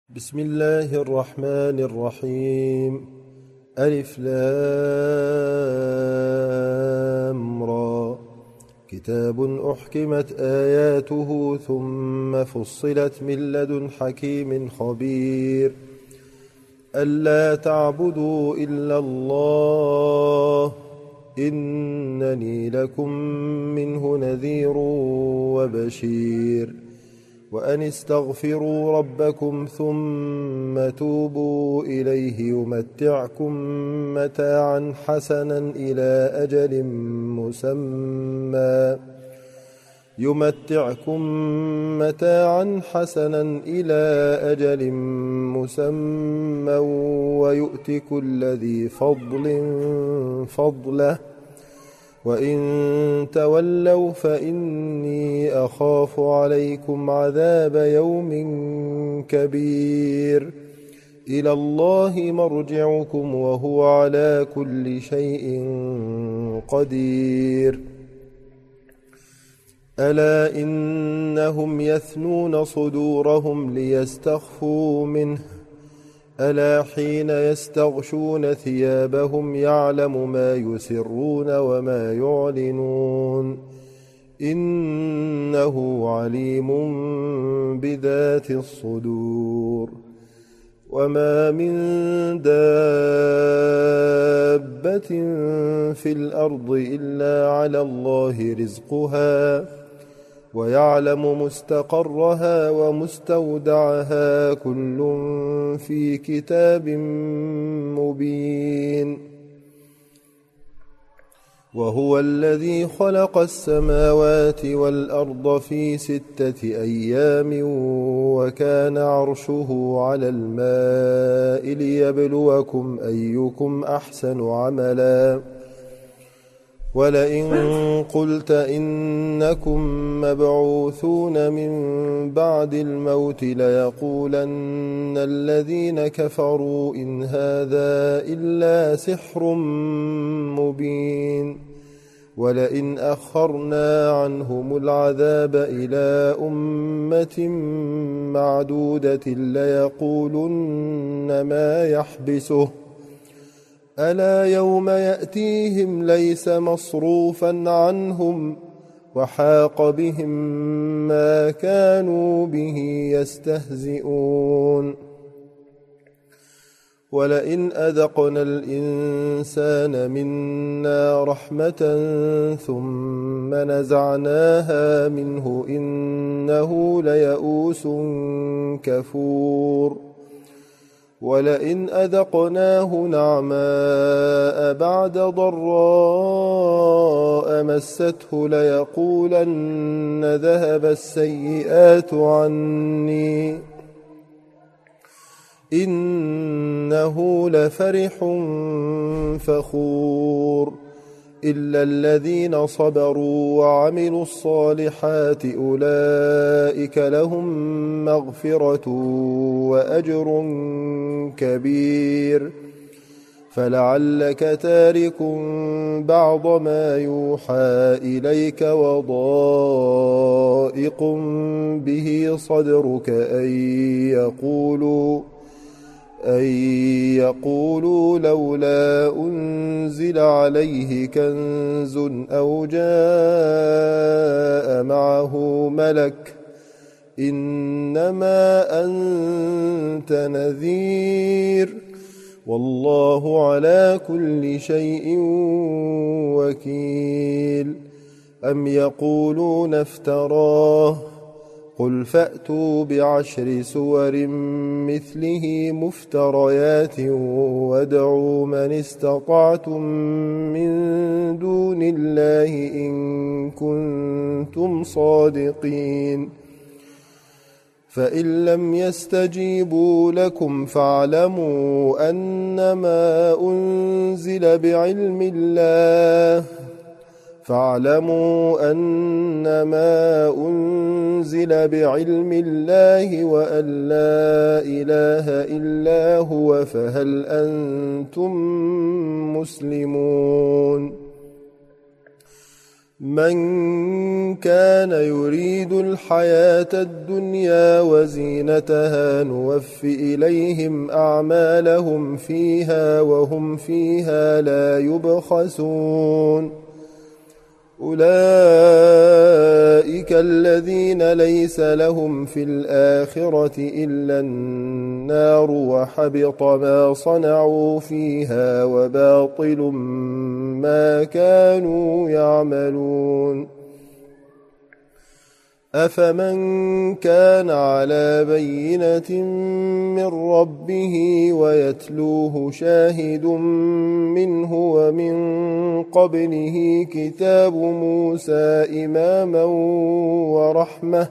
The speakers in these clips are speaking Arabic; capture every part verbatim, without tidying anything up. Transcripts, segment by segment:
بسم الله الرحمن الرحيم. ألف لام را. كتاب أحكمت آياته ثم فصلت من لدن حكيم خبير. ألا تعبدوا إلا الله إنني لكم منه نذير وبشير. وأن استغفروا ربكم ثم توبوا إليه يمتعكم متاعا حسنا إلى أجل مسمى يمتعكم متاعا حسنا إلى أجل مسمى ويؤت كل ذي فضل فضله وإن تولوا فإني أخاف عليكم عذاب يوم كبير. إلى الله مرجعكم وهو على كل شيء قدير. ألا إنهم يثنون صدورهم ليستخفوا منه ألا حين يستغشون ثيابهم يعلم ما يسرون وما يعلنون إنه عليم بذات الصدور. وما من دابة في الأرض إلا على الله رزقها ويعلم مستقرها ومستودعها كل في كتاب مبين. وهو الذي خلق السماوات والأرض في ستة أيام وكان عرشه على الماء ليبلوكم أيكم أحسن عملا. ولئن قلت إنكم مبعوثون من بعد الموت ليقولن الذين كفروا إن هذا إلا سحر مبين. ولئن أخرنا عنهم العذاب إلى أمة معدودة ليقولن ما يحبسه ألا يوم يأتيهم ليس مصروفا عنهم وحاق بهم ما كانوا به يستهزئون. ولئن أذقنا الإنسان منا رحمة ثم نزعناها منه إنه ليئوس كفور. ولئن أذقناه نعماء بعد ضراء مسته ليقولن ذهب السيئات عني إنه لفرح فخور. إلا الذين صبروا وعملوا الصالحات أولئك لهم مغفرة وأجر كبير. فلعلك تارك بعض ما يوحى إليك وضائق به صدرك أن يقولوا أن يقولوا لولا أنزل عليه كنز أو جاء معه ملك إنما أنت نذير والله على كل شيء وكيل. أم يقولون افتراه قل فأتوا بعشر سور مثله مفتريات وادعوا من استطعتم من دون الله إن كنتم صادقين. فإن لم يستجيبوا لكم فاعلموا أنما أنزل بعلم الله فاعلموا أنما أنزل بعلم الله وأن لا إله إلا هو فهل أنتم مسلمون. من كان يريد الحياة الدنيا وزينتها نوف إليهم أعمالهم فيها وهم فيها لا يبخسون أولئك الذين ليس لهم في الآخرة إلا النار وحبط ما صنعوا فيها وباطل ما كانوا يعملون أفمن كان على بينة من ربه ويتلوه شاهد منه ومن قبله كتاب موسى إماما ورحمة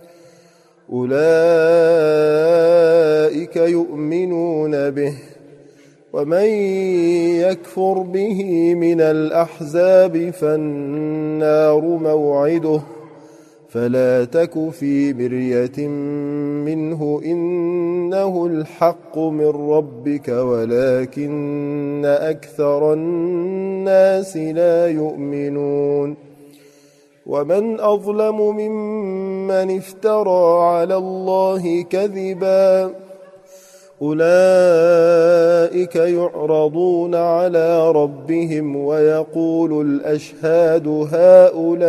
أولئك يؤمنون به ومن يكفر به من الأحزاب فالنار موعده فلا تك في مرية منه إنه الحق من ربك ولكن أكثر الناس لا يؤمنون ومن أظلم ممن افترى على الله كذبا أولئك يعرضون على ربهم ويقول الأشهاد هؤلاء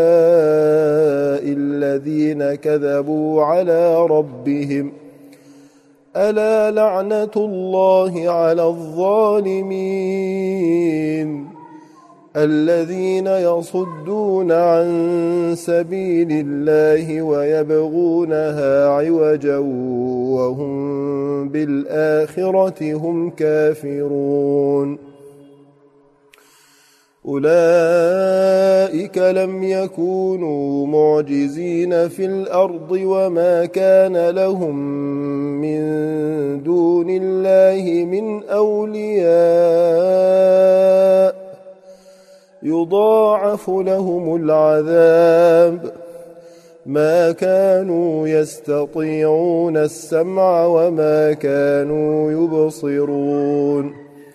الذين كذبوا على ربهم ألا لعنة الله على الظالمين الذين يصدون عن سبيل الله ويبغونها عوجا وهم بالآخرة هم كافرون أولئك لم يكونوا معجزين في الأرض وما كان لهم من دون الله من أولياء يضاعف لهم العذاب ما كانوا يستطيعون السمع وما كانوا يبصرون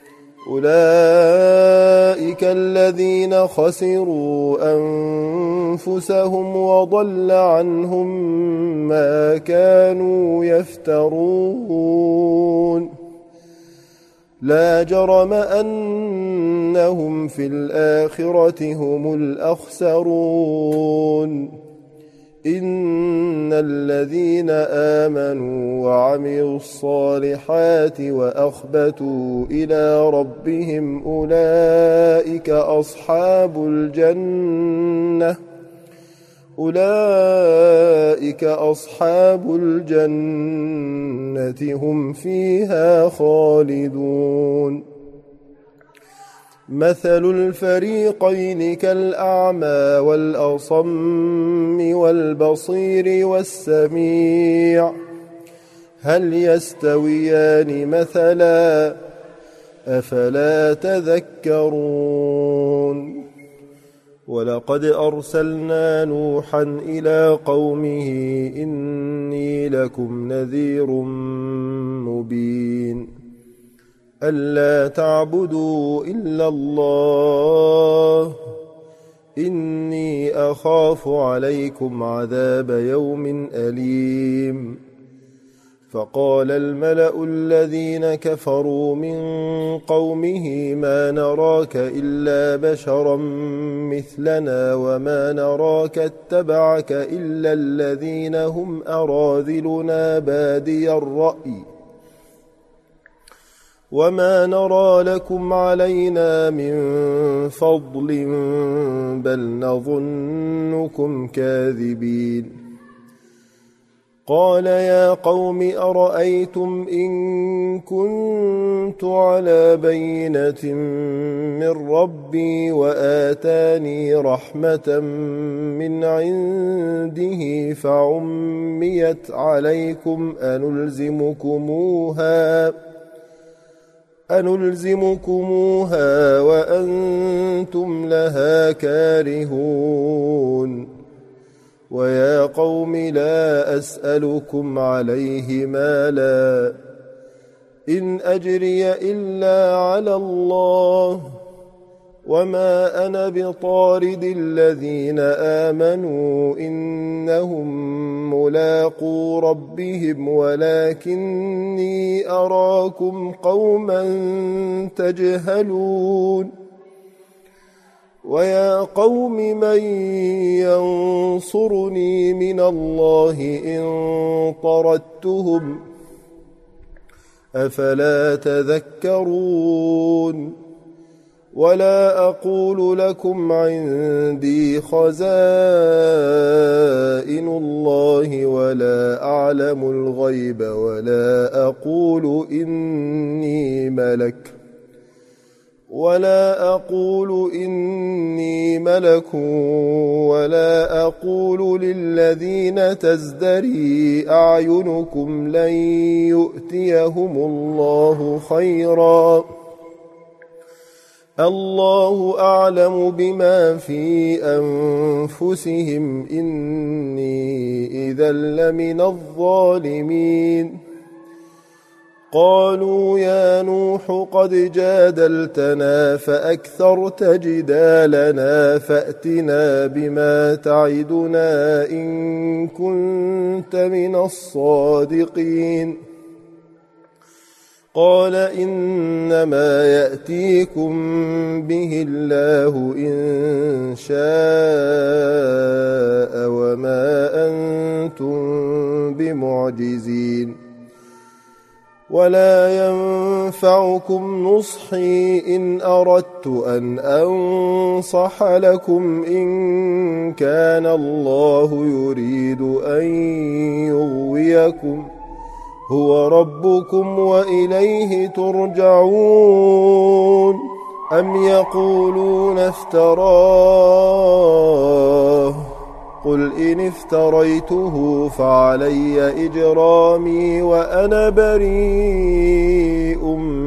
أولئك الذين خسروا أنفسهم وضل عنهم ما كانوا يفترون لا جرم أنهم في الآخرة هم الأخسرون إن الذين آمنوا وعملوا الصالحات وأخبتوا إلى ربهم أولئك أصحاب الجنة أولئك أصحاب الجنة هم فيها خالدون مثل الفريقين كالأعمى والأصم والبصير والسميع هل يستويان مثلا أفلا تذكرون ولقد أرسلنا نوحا إلى قومه إني لكم نذير مبين ألا تعبدوا إلا الله إني أخاف عليكم عذاب يوم أليم فقال الملأ الذين كفروا من قومه ما نراك إلا بشرا مثلنا وما نراك اتبعك إلا الذين هم أراذلنا بادي الرأي وما نرى لكم علينا من فضل بل نظنكم كاذبين قال يا قوم أرأيتم إن كنت على بينة من ربي وآتاني رحمة من عنده فعميت عليكم أنلزمكموها أنلزمكموها وأنتم لها كارهون ويا قوم لا أسألكم عليه مالا إن أجري إلا على الله وما أنا بطارد الذين آمنوا إنهم ملاقو ربهم ولكني أراكم قوما تجهلون ويا قوم من ينصرني من الله إن طردتهم أفلا تذكرون ولا أقول لكم عندي خزائن الله ولا أعلم الغيب ولا أقول إني ملك ولا أقول إني ملك ولا أقول للذين تزدري أعينكم لن يؤتيهم الله خيرا الله أعلم بما في أنفسهم إني إذا لمن الظالمين قالوا يا نوح قد جادلتنا فأكثرت جدالنا فأتنا بما تعدنا إن كنت من الصادقين قال إنما يأتيكم به الله إن شاء وما أنتم بمعجزين ولا ينفعكم نصحي إن أردت أن أنصح لكم إن كان الله يريد أن يغويكم هو ربكم وإليه ترجعون أم يقولون افتراه قل إن افتريته فعلي إجرامي وأنا بريء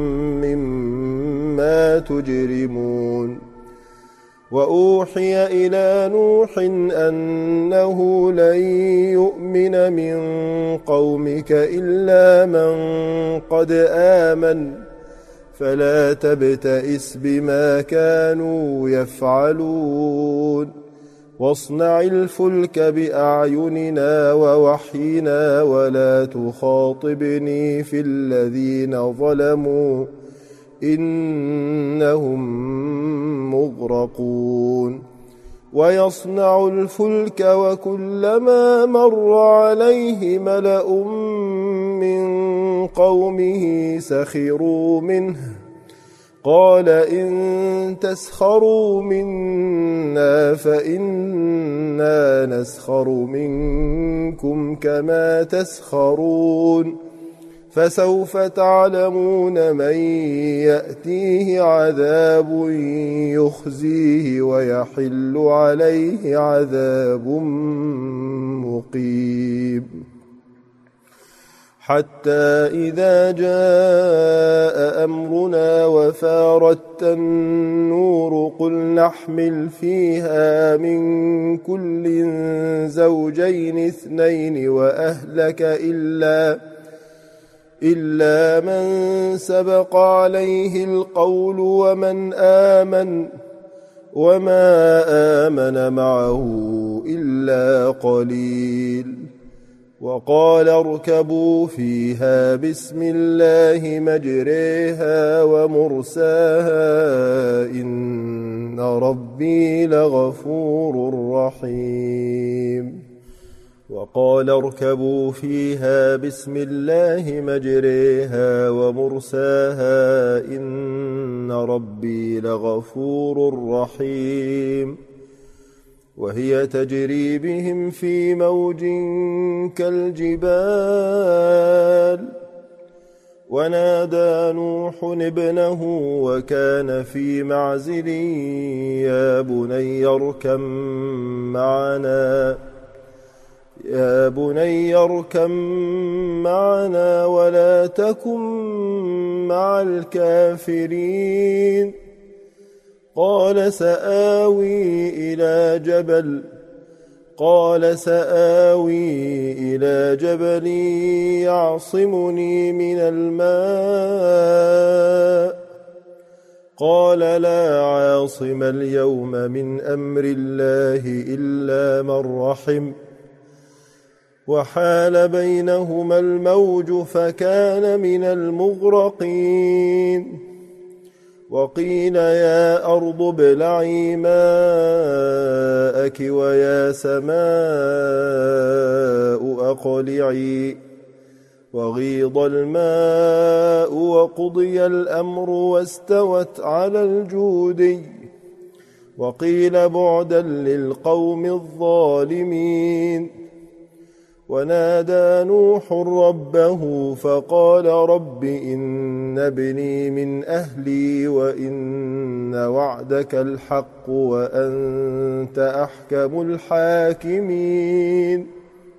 مما تجرمون وأوحي إلى نوح أنه لن يؤمن من قومك إلا من قد آمن فلا تبتئس بما كانوا يفعلون واصنع الفلك بأعيننا ووحينا ولا تخاطبني في الذين ظلموا إنهم مغرقون ويصنع الفلك وكلما مر عليه ملأ من قومه سخروا منه قال إن تسخروا منا فإنا نسخر منكم كما تسخرون فسوف تعلمون من يأتيه عذاب يخزيه ويحل عليه عذاب مقيم حتى إذا جاء أمرنا وفارت النور قل نحمل فيها من كل زوجين اثنين وأهلك إلا إلا من سبق عليه القول ومن آمن وما آمن معه إلا قليل وقال اركبوا فيها بسم الله مجريها ومرساها إن ربي لغفور رحيم وقال اركبوا فيها بسم الله مجريها ومرساها إن ربي لغفور رحيم وهي تجري بهم في موج كالجبال ونادى نوح ابنه وكان في معزل يا بني اركب معنا يا بني اركب معنا ولا تكن مع الكافرين قال سآوي إلى جبل قال سآوي إلى جبل يعصمني من الماء قال لا عاصم اليوم من أمر الله إلا من رحم وحال بينهما الموج فكان من المغرقين وقيل يا أرض ابلعي ماءك ويا سماء أقلعي وغيض الماء وقضي الأمر واستوت على الجودي وقيل بعدا للقوم الظالمين ونادى نوح ربه فقال رب إن ابني من أهلي وإن وعدك الحق وأنت أحكم الحاكمين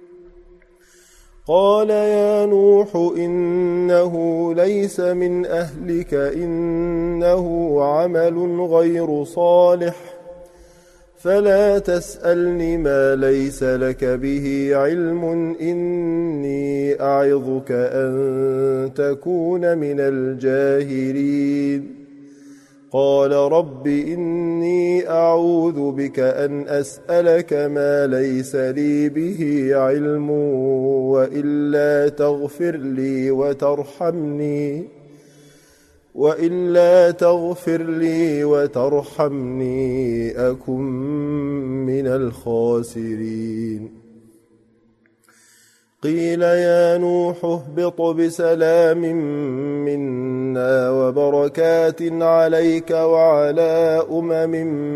قال يا نوح إنه ليس من أهلك إنه عمل غير صالح فلا تسألني ما ليس لك به علم إني أعظك أن تكون من الجاهلين قال رب إني أعوذ بك أن أسألك ما ليس لي به علم وإلا تغفر لي وترحمني وإلا تغفر لي وترحمني أكن من الخاسرين قيل يا نوح اهبط بسلام منا وبركات عليك وعلى أمم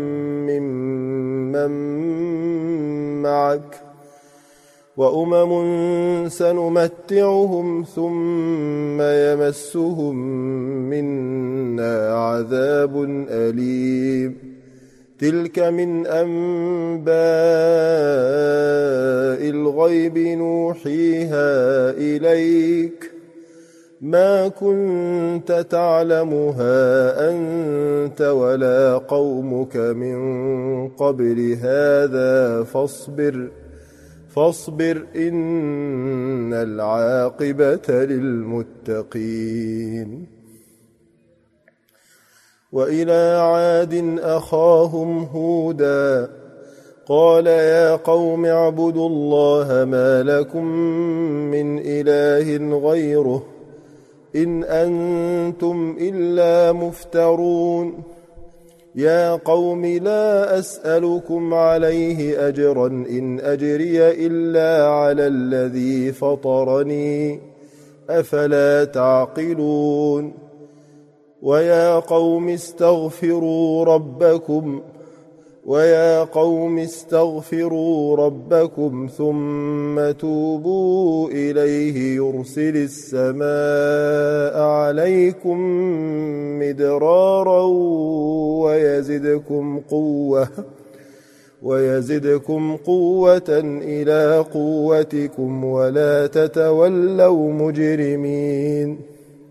ممن معك وأمم سنمتعهم ثم يمسهم منا عذاب أليم تلك من أنباء الغيب نوحيها إليك ما كنت تعلمها أنت ولا قومك من قبل هذا فاصبر فاصبر إن العاقبة للمتقين وإلى عاد أخاهم هودا قال يا قوم اعبدوا الله ما لكم من إله غيره إن أنتم إلا مفترون يا قوم لا أسألكم عليه أجرا إن أجري إلا على الذي فطرني أفلا تعقلون ويا قوم استغفروا ربكم ويا قوم استغفروا ربكم ثم توبوا إليه يرسل السماء عليكم مدرارا ويزدكم قوة ويزدكم قوة إلى قوتكم ولا تتولوا مجرمين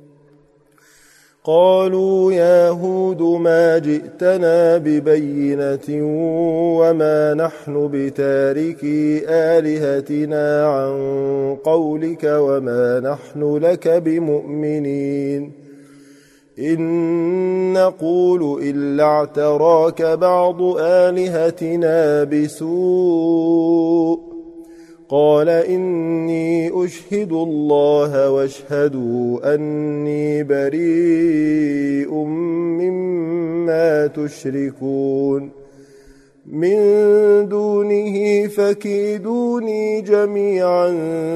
قالوا يا هود ما جئتنا ببينة وما نحن بتاركي آلهتنا عن قولك وما نحن لك بمؤمنين إن نقول إلا اعتراك بعض آلهتنا بسوء قال إني أشهد الله واشهدوا أني بريء مما تشركون من دونه فكيدوني جميعا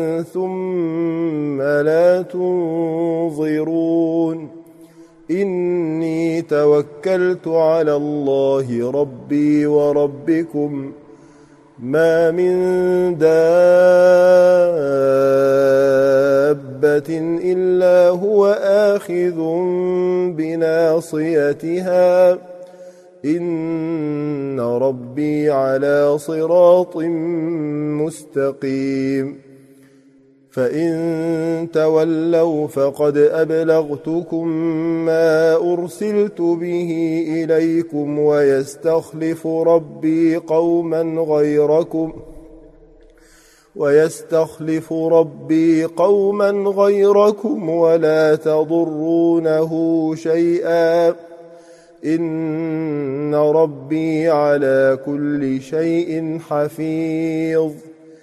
ثم لا تنظرون إني توكلت على الله ربي وربكم ما من دابة إلا هو آخذ بناصيتها إن ربي على صراط مستقيم فإن تولوا فقد أبلغتكم ما أرسلت به إليكم ويستخلف ربي قوما غيركم ويستخلف ربي قوما غيركم ولا تضرونه شيئا إن ربي على كل شيء حفيظ.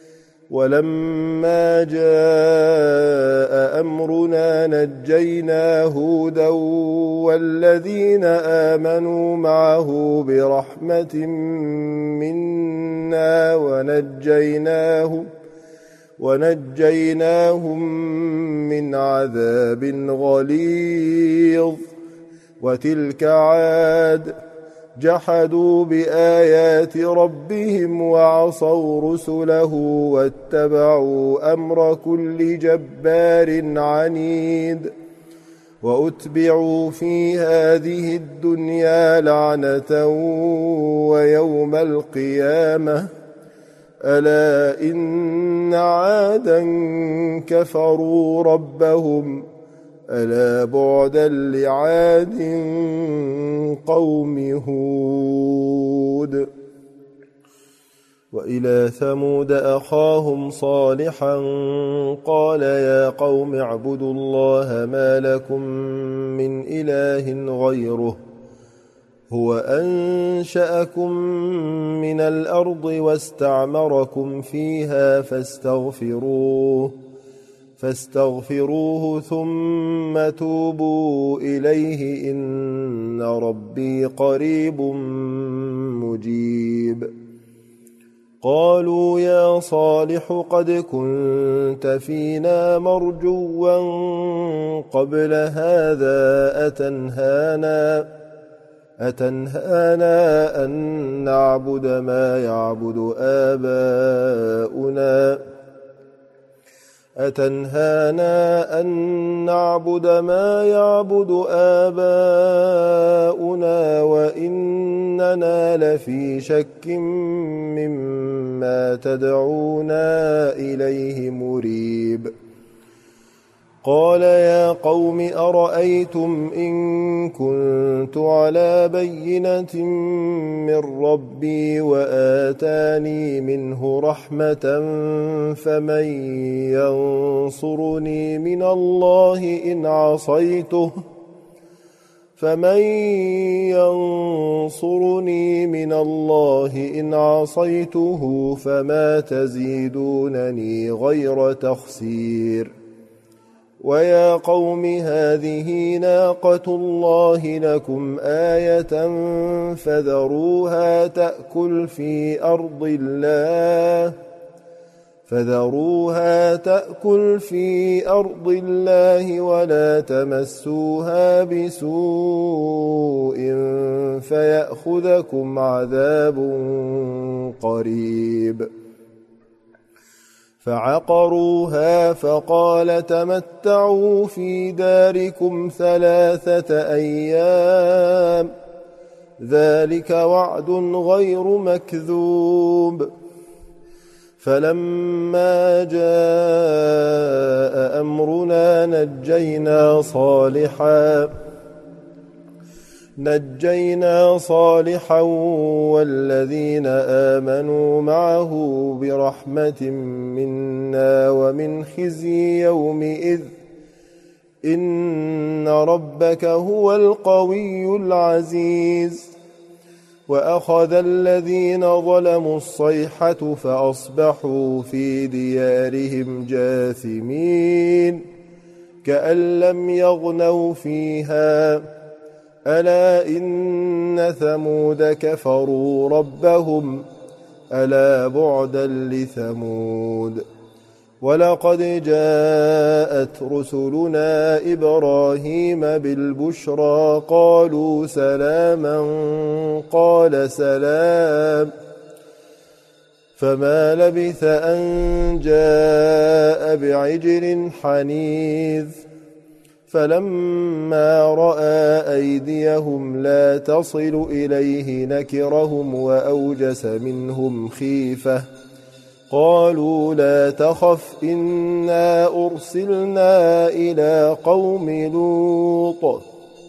ولما جاء أمرنا نجينا هودا والذين آمنوا معه برحمة منا ونجيناهم ونجيناهم من عذاب غليظ. وتلك عاد جحدوا بآيات ربهم وعصوا رسله واتبعوا أمر كل جبار عنيد. وأتبعوا في هذه الدنيا لعنة ويوم القيامة ألا إن عادا كفروا ربهم ألا بعدا لعاد قوم هود. وإلى ثمود أخاهم صالحا قال يا قوم اعبدوا الله ما لكم من إله غيره هو أنشأكم من الأرض واستعمركم فيها فاستغفروه فاستغفروه ثم توبوا إليه إن ربي قريب مجيب. قالوا يا صالح قد كنت فينا مرجوا قبل هذا أتنهانا أتنهانا أن نعبد ما يعبد آباؤنا أتنهانا أن نعبد ما يعبد آباؤنا وإننا لفي شك مما تدعونا إليه مريب. قال يا قوم أرأيتم إن كنت على بينة من ربي وآتاني منه رحمة فمن ينصرني من الله إن عصيته فمن ينصرني من الله إن عصيته فما تزيدونني غير تخسير. ويا قوم هذه ناقة الله لكم آية فذروها تأكل في أرض الله فذروها تأكل في أرض الله ولا تمسوها بسوء فيأخذكم عذاب قريب. فعقروها فقال تمتعوا في داركم ثلاثة أيام ذلك وعد غير مكذوب. فلما جاء أمرنا نجينا صالحا نجينا صالحا والذين آمنوا معه برحمة منا ومن خزي يومئذ إن ربك هو القوي العزيز. وأخذ الذين ظلموا الصيحة فأصبحوا في ديارهم جاثمين كأن لم يغنوا فيها ألا إن ثمود كفروا ربهم ألا بعدا لثمود. ولقد جاءت رسلنا إبراهيم بالبشرى قالوا سلاما قال سلام فما لبث أن جاء بعجل حنيذ. فلما رأى أيديهم لا تصل إليه نكرهم وأوجس منهم خيفة قالوا لا تخف إنا أرسلنا إلى قوم لوط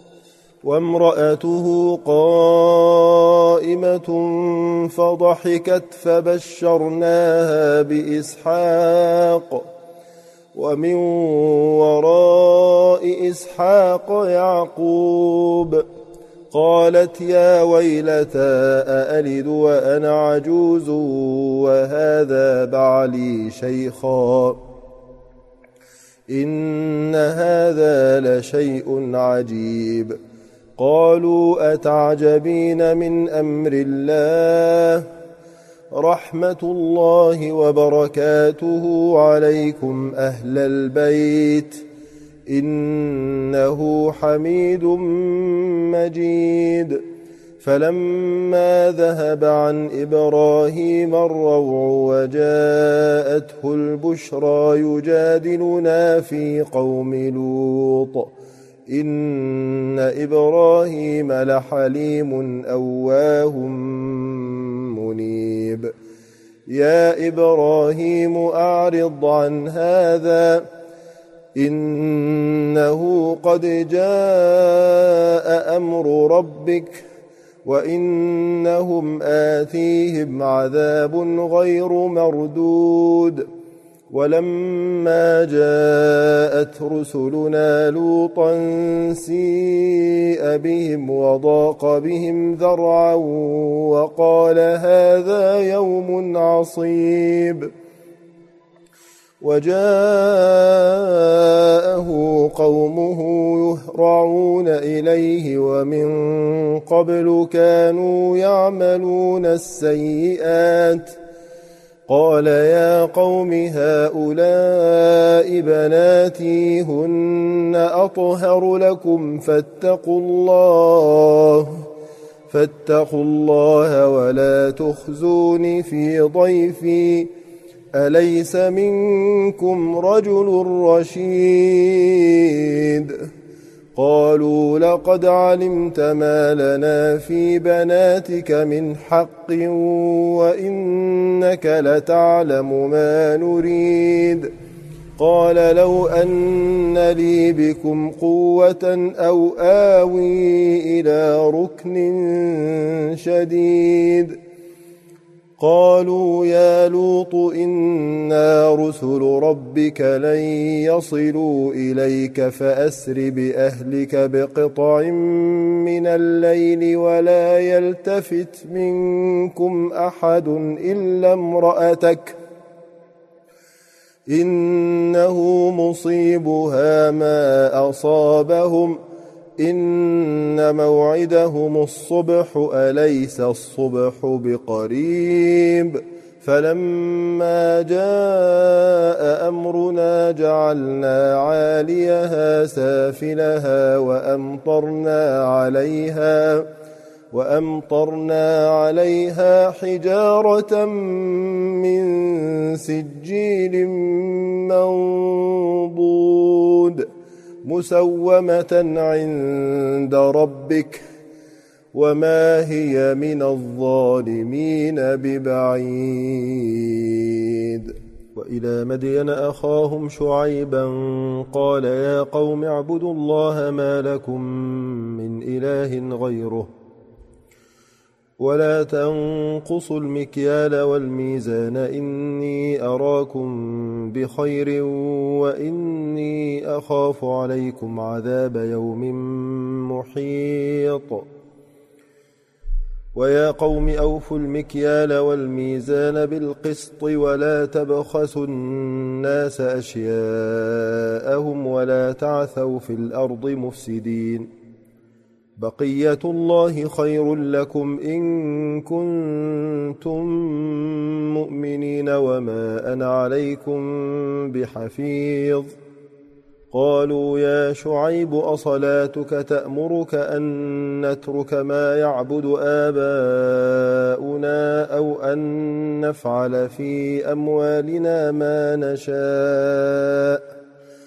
وامرأته قائمة فضحكت فبشرناها بإسحاق ومن وراء إسحاق يعقوب قالت يا ويلتى أألد وأنا عجوز وهذا بعلي شيخا إن هذا لشيء عجيب. قالوا أتعجبين من أمر الله رحمة الله وبركاته عليكم أهل البيت إنه حميد مجيد. فلما ذهب عن إبراهيم الروع وجاءته البشرى يجادلنا في قوم لوط إن إبراهيم لحليم أواه منيب. يا إبراهيم أعرض عن هذا إنه قد جاء أمر ربك وإنهم آتيهم عذاب غير مردود. ولما جاءت رسلنا لوطا سيء بهم وضاق بهم ذرعا وقال هذا يوم عصيب. وجاءه قومه يهرعون إليه ومن قبل كانوا يعملون السيئات. قال يا قوم هؤلاء بناتي هن أطهر لكم فاتقوا الله فاتقوا الله ولا تخزوني في ضيفي أليس منكم رجل رشيد. قالوا لقد علمت ما لنا في بناتك من حق وإنك لتعلم ما نريد. قال لو أن لي بكم قوة أو آوي إلى ركن شديد. قالوا يا لوط إنا رسل ربك لن يصلوا إليك فأسر بأهلك بقطع من الليل ولا يلتفت منكم أحد إلا امرأتك إنه مصيبها ما أصابهم إن موعدهم الصبح أليس الصبح بقريب. فلما جاء أمرنا جعلنا عاليها سافلها وأمطرنا عليها وأمطرنا عليها حجارة من سجيل منضود مسومة عند ربك وما هي من الظالمين ببعيد. وإلى مدين أخاهم شعيبا قال يا قوم اعبدوا الله ما لكم من إله غيره ولا تنقصوا المكيال والميزان إني أراكم بخير وإني أخاف عليكم عذاب يوم محيط. ويا قوم أوفوا المكيال والميزان بالقسط ولا تبخسوا الناس أشياءهم ولا تعثوا في الأرض مفسدين. بقية الله خير لكم إن كنتم مؤمنين وما أنا عليكم بحفيظ. قالوا يا شعيب أصلاتك تأمرك أن نترك ما يعبد آباؤنا أو أن نفعل في أموالنا ما نشاء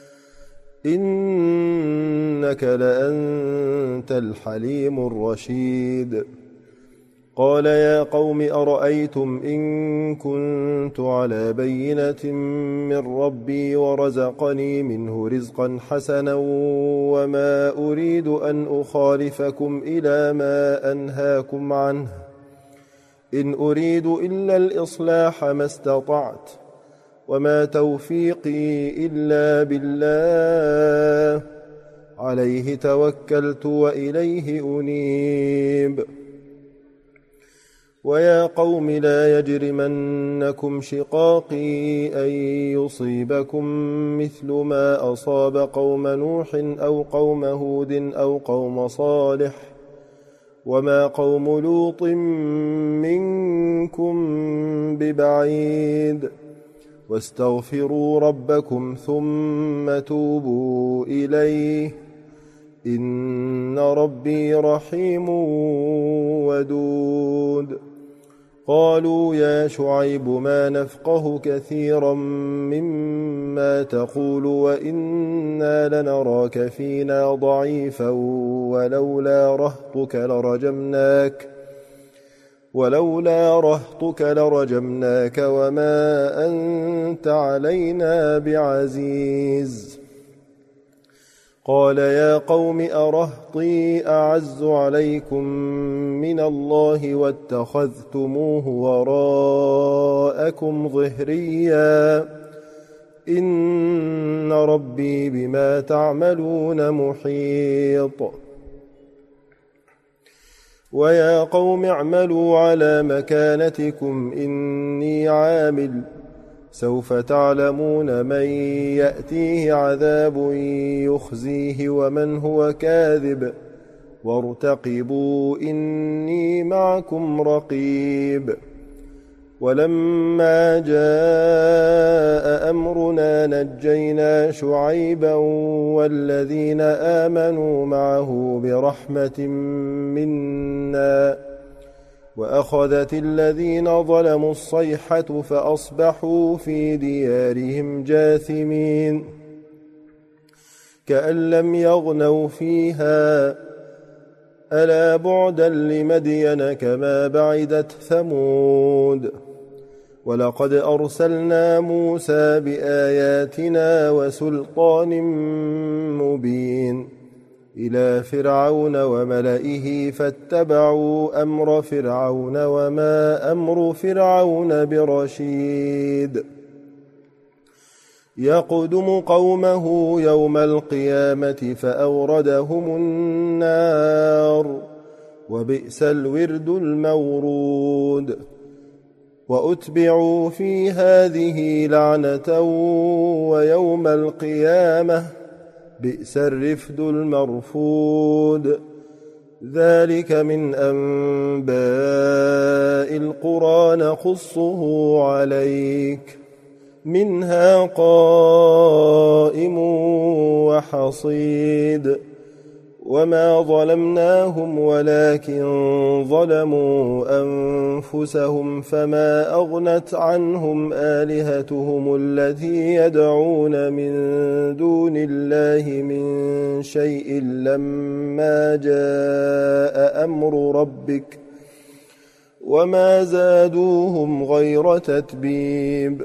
إنك لأنت الحليم الرشيد. قال يا قوم أرأيتم إن كنت على بينة من ربي ورزقني منه رزقا حسنا وما أريد أن أخالفكم إلى ما أنهاكم عنه إن أريد إلا الإصلاح ما استطعت وما توفيقي إلا بالله عليه توكلت وإليه أنيب. ويا قوم لا يجرمنكم شقاقي أن يصيبكم مثل ما أصاب قوم نوح أو قوم هود أو قوم صالح وما قوم لوط منكم ببعيد واستغفروا ربكم ثم توبوا إليه إن ربي رحيم ودود. قالوا يا شعيب ما نفقه كثيرا مما تقول وإنا لنراك فينا ضعيفا ولولا رهطك لرجمناك ولولا رهطك لرجمناك وما أنت علينا بعزيز. قال يا قوم أرهطي أعز عليكم من الله واتخذتموه وراءكم ظهريا إن ربي بما تعملون محيط. ويا قوم اعملوا على مكانتكم إني عامل سوف تعلمون من يأتيه عذاب يخزيه ومن هو كاذب وارتقبوا إني معكم رقيب. ولما جاء أمرنا نجينا شعيبا والذين آمنوا معه برحمة منا وأخذت الذين ظلموا الصيحة فأصبحوا في ديارهم جاثمين كأن لم يغنوا فيها ألا بعدا لمدين كما بعدت ثمود. ولقد أرسلنا موسى بآياتنا وسلطان مبين إلى فرعون وملئه فاتبعوا أمر فرعون وما أمر فرعون برشيد. يقدم قومه يوم القيامة فأوردهم النار وبئس الورد المورود. وأتبعوا في هذه لعنة ويوم القيامة بئس الرفد المرفود. ذلك من أنباء القرى نقصه عليك منها قائم وحصيد. وما ظلمناهم ولكن ظلموا أنفسهم فما أغنت عنهم آلهتهم التي يدعون من دون الله من شيء لما جاء أمر ربك وما زادوهم غير تتبيب.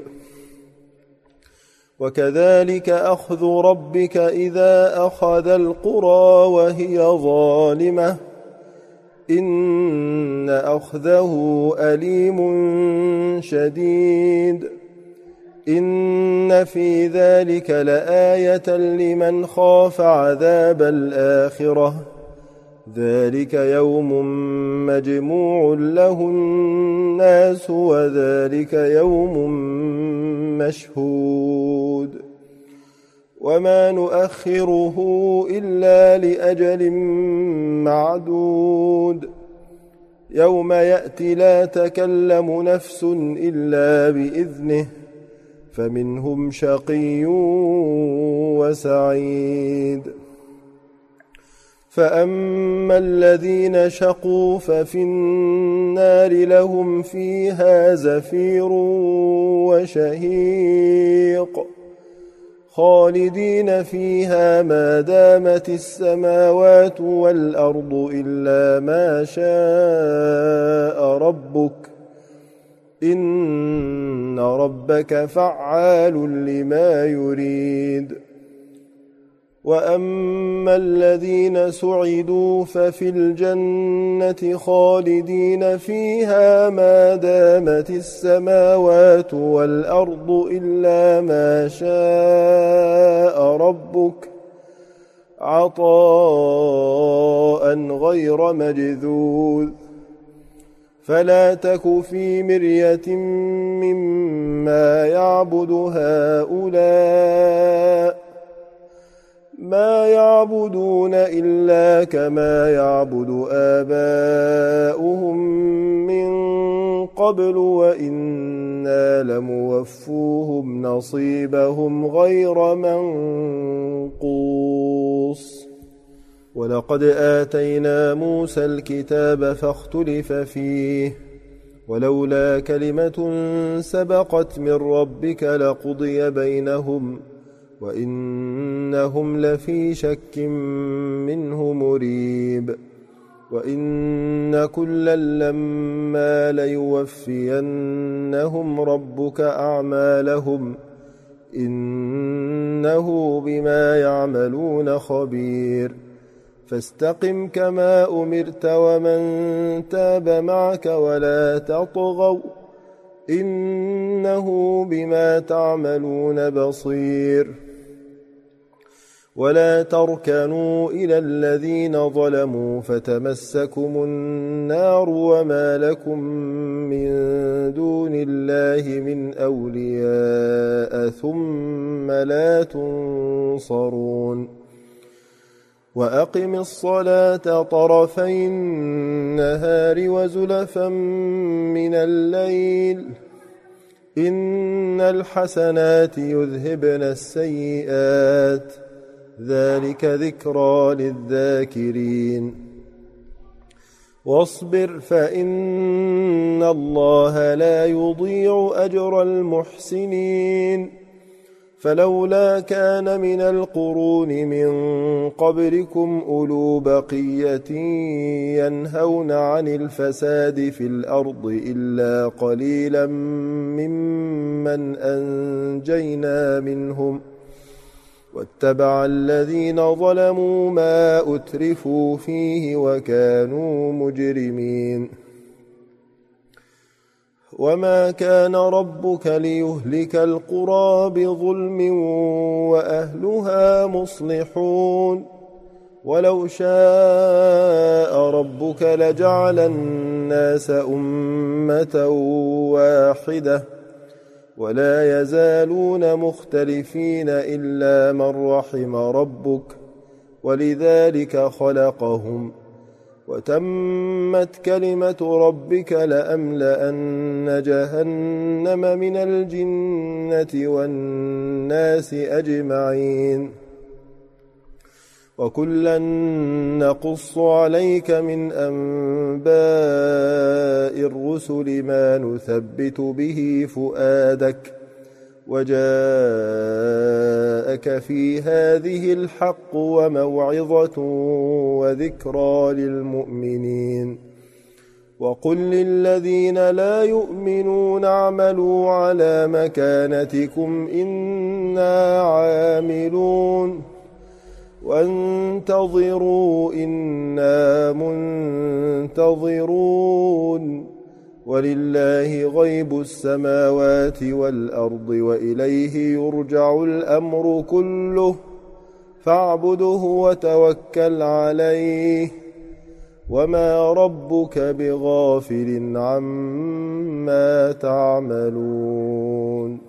وكذلك أخذ ربك إذا أخذ القرى وهي ظالمة إن أخذه أليم شديد. إن في ذلك لآية لمن خاف عذاب الآخرة ذلك يوم مجموع له الناس وذلك يوم مشهود. وما نؤخره إلا لأجل معدود يوم يأتي لا تكلم نفس إلا بإذنه فمنهم شقي وسعيد. فأما الذين شقوا ففي النار لهم فيها زفير وشهيق خالدين فيها ما دامت السماوات والأرض إلا ما شاء ربك إن ربك فعال لما يريد. وأما الذين سعدوا ففي الجنة خالدين فيها ما دامت السماوات والأرض إلا ما شاء ربك عطاء غير مجذوذ فلا تك في مرية مما يعبد هؤلاء ما يعبدون إلا كما يعبد آباؤهم من قبل وإنا لموفوهم نصيبهم غير منقوص ولقد آتينا موسى الكتاب فاختلف فيه ولولا كلمة سبقت من ربك لقضي بينهم وإنهم لفي شك منه مريب وإن كلا لما ليوفينهم ربك أعمالهم إنه بما يعملون خبير فاستقم كما أمرت ومن تاب معك ولا تطغوا إنه بما تعملون بصير ولا تركنوا إلى الذين ظلموا فتمسكم النار وما لكم من دون الله من أولياء ثم لا تنصرون وأقم الصلاة طرفي النهار وزلفا من الليل إن الحسنات يذهبن السيئات ذلك ذكرى للذاكرين واصبر فإن الله لا يضيع أجر المحسنين فلولا كان من القرون من قبلكم أولو بقية ينهون عن الفساد في الأرض إلا قليلا ممن أنجينا منهم واتبع الذين ظلموا ما أترفوا فيه وكانوا مجرمين وما كان ربك ليهلك القرى بظلم وأهلها مصلحون ولو شاء ربك لجعل الناس أمة واحدة ولا يزالون مختلفين إلا من رحم ربك ولذلك خلقهم وتمت كلمة ربك لأملأن جهنم من الجنة والناس أجمعين وكلا نقص عليك من أنباء الرسل ما نثبت به فؤادك وجاءك في هذه الحق وموعظة وذكرى للمؤمنين وقل للذين لا يؤمنون اعملوا على مكانتكم إنا عاملون وانتظروا إنا منتظرون ولله غيب السماوات والأرض وإليه يرجع الأمر كله فاعبده وتوكل عليه وما ربك بغافل عما تعملون